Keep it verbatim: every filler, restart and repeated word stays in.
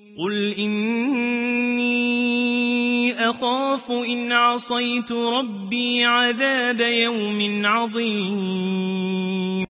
قل إني أخاف إن عصيت ربي عذاب يوم عظيم